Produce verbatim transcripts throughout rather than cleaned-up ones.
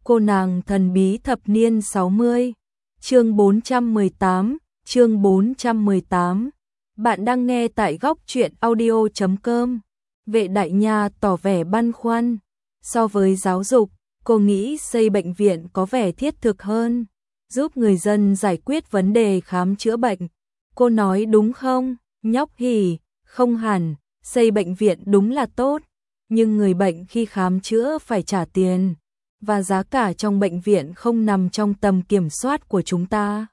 Cô nàng thần bí thập niên sáu mươi. Chương bốn trăm mười tám, chương bốn trăm mười tám. Bạn đang nghe tại góc truyện audio chấm com. Vệ Đại Nha tỏ vẻ băn khoăn. So với giáo dục, cô nghĩ xây bệnh viện có vẻ thiết thực hơn, giúp người dân giải quyết vấn đề khám chữa bệnh. Cô nói đúng không? Nhóc Hỉ, không hẳn, xây bệnh viện đúng là tốt, nhưng người bệnh khi khám chữa phải trả tiền, và giá cả trong bệnh viện không nằm trong tầm kiểm soát của chúng ta.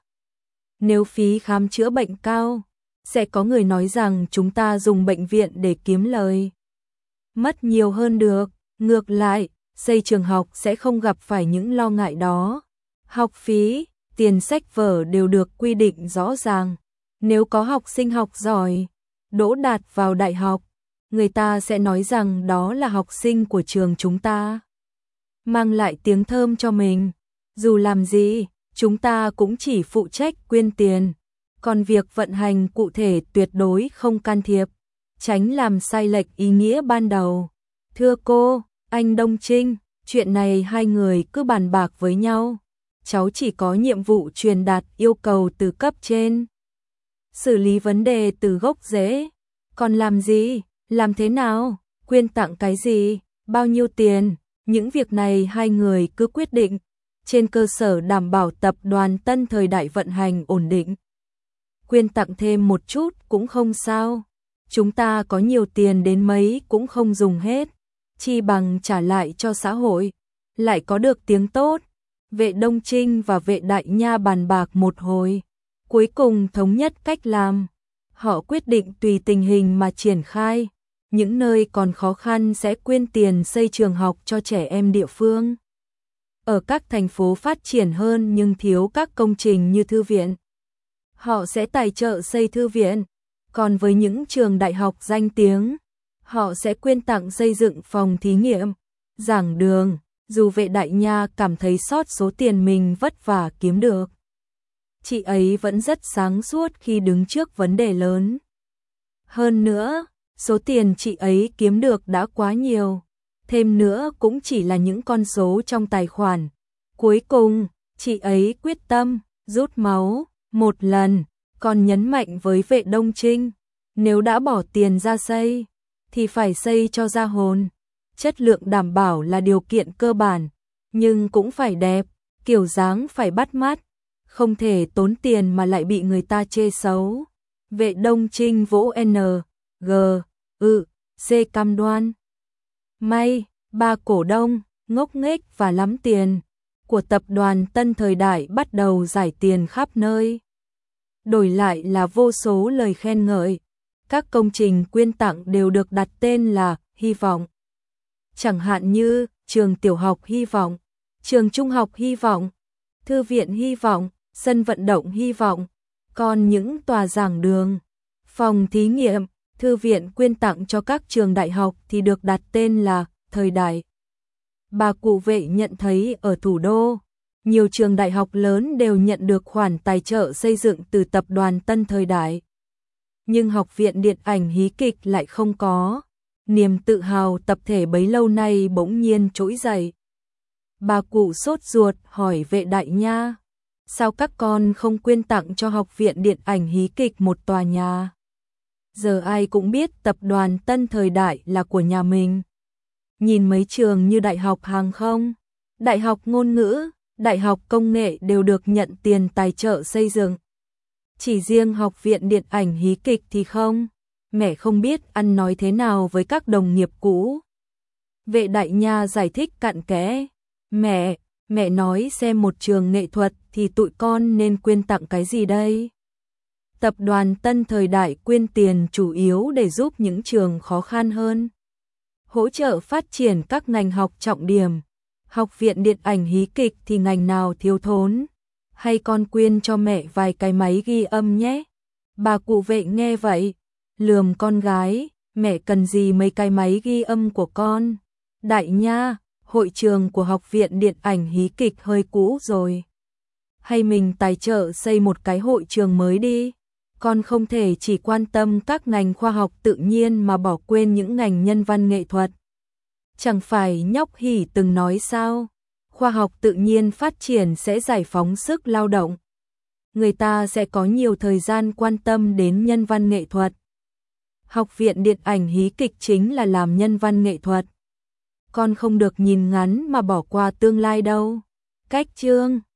Nếu phí khám chữa bệnh cao, sẽ có người nói rằng chúng ta dùng bệnh viện để kiếm lời. Mất nhiều hơn được, ngược lại, xây trường học sẽ không gặp phải những lo ngại đó. Học phí, tiền sách vở đều được quy định rõ ràng. Nếu có học sinh học giỏi, đỗ đạt vào đại học, người ta sẽ nói rằng đó là học sinh của trường chúng ta, mang lại tiếng thơm cho mình. Dù làm gì, chúng ta cũng chỉ phụ trách quyên tiền, còn việc vận hành cụ thể tuyệt đối không can thiệp, tránh làm sai lệch ý nghĩa ban đầu. Thưa cô, anh Đông Trinh, chuyện này hai người cứ bàn bạc với nhau. Cháu chỉ có nhiệm vụ truyền đạt yêu cầu từ cấp trên, xử lý vấn đề từ gốc rễ. Còn làm gì, làm thế nào, quyên tặng cái gì, bao nhiêu tiền, những việc này hai người cứ quyết định, trên cơ sở đảm bảo tập đoàn Tân Thời Đại vận hành ổn định. Quyên tặng thêm một chút cũng không sao, chúng ta có nhiều tiền đến mấy cũng không dùng hết, chi bằng trả lại cho xã hội, lại có được tiếng tốt. Vệ Đông Trinh và Vệ Đại Nha bàn bạc một hồi, cuối cùng thống nhất cách làm. Họ quyết định tùy tình hình mà triển khai, những nơi còn khó khăn sẽ quyên tiền xây trường học cho trẻ em địa phương. Ở các thành phố phát triển hơn nhưng thiếu các công trình như thư viện, họ sẽ tài trợ xây thư viện. Còn với những trường đại học danh tiếng, họ sẽ quyên tặng xây dựng phòng thí nghiệm, giảng đường. Dù Vệ Đại Nha cảm thấy sót số tiền mình vất vả kiếm được, chị ấy vẫn rất sáng suốt khi đứng trước vấn đề lớn. Hơn nữa, số tiền chị ấy kiếm được đã quá nhiều, thêm nữa cũng chỉ là những con số trong tài khoản. Cuối cùng, chị ấy quyết tâm rút máu một lần, còn nhấn mạnh với Vệ Đông Trinh, nếu đã bỏ tiền ra xây, thì phải xây cho ra hồn. Chất lượng đảm bảo là điều kiện cơ bản, nhưng cũng phải đẹp, kiểu dáng phải bắt mắt, không thể tốn tiền mà lại bị người ta chê xấu. Vệ Đông Trinh vỗ N, G, ư, C cam đoan. May, ba cổ đông, ngốc nghếch và lắm tiền của tập đoàn Tân Thời Đại bắt đầu giải tiền khắp nơi. Đổi lại là vô số lời khen ngợi. Các công trình quyên tặng đều được đặt tên là hy vọng. Chẳng hạn như trường tiểu học hy vọng, trường trung học hy vọng, thư viện hy vọng, sân vận động hy vọng. Còn những tòa giảng đường, phòng thí nghiệm, thư viện quyên tặng cho các trường đại học thì được đặt tên là Thời Đại. Bà cụ Vệ nhận thấy ở thủ đô, nhiều trường đại học lớn đều nhận được khoản tài trợ xây dựng từ tập đoàn Tân Thời Đại. Nhưng Học viện Điện ảnh Hí kịch lại không có. Niềm tự hào tập thể bấy lâu nay bỗng nhiên trỗi dậy. Bà cụ sốt ruột hỏi Vệ Đại Nha, sao các con không quyên tặng cho Học viện Điện ảnh Hí kịch một tòa nhà? Giờ ai cũng biết tập đoàn Tân Thời Đại là của nhà mình. Nhìn mấy trường như Đại học Hàng không, Đại học Ngôn ngữ, Đại học Công nghệ đều được nhận tiền tài trợ xây dựng. Chỉ riêng Học viện Điện ảnh Hí kịch thì không. Mẹ không biết ăn nói thế nào với các đồng nghiệp cũ. Vệ Đại Nha giải thích cặn kẽ. Mẹ, mẹ nói xem một trường nghệ thuật thì tụi con nên quyên tặng cái gì đây? Tập đoàn Tân Thời Đại quyên tiền chủ yếu để giúp những trường khó khăn hơn, hỗ trợ phát triển các ngành học trọng điểm. Học viện Điện ảnh Hí kịch thì ngành nào thiếu thốn? Hay con quyên cho mẹ vài cái máy ghi âm nhé? Bà cụ Vệ nghe vậy, lườm con gái, mẹ cần gì mấy cái máy ghi âm của con? Đại Nha, hội trường của Học viện Điện ảnh Hí kịch hơi cũ rồi. Hay mình tài trợ xây một cái hội trường mới đi? Con không thể chỉ quan tâm các ngành khoa học tự nhiên mà bỏ quên những ngành nhân văn nghệ thuật. Chẳng phải Nhóc Hỉ từng nói sao? khoa học tự nhiên phát triển sẽ giải phóng sức lao động. Người ta sẽ có nhiều thời gian quan tâm đến nhân văn nghệ thuật. Học viện điện ảnh hí kịch chính là làm nhân văn nghệ thuật. Con không được nhìn ngắn mà bỏ qua tương lai đâu. Cách chương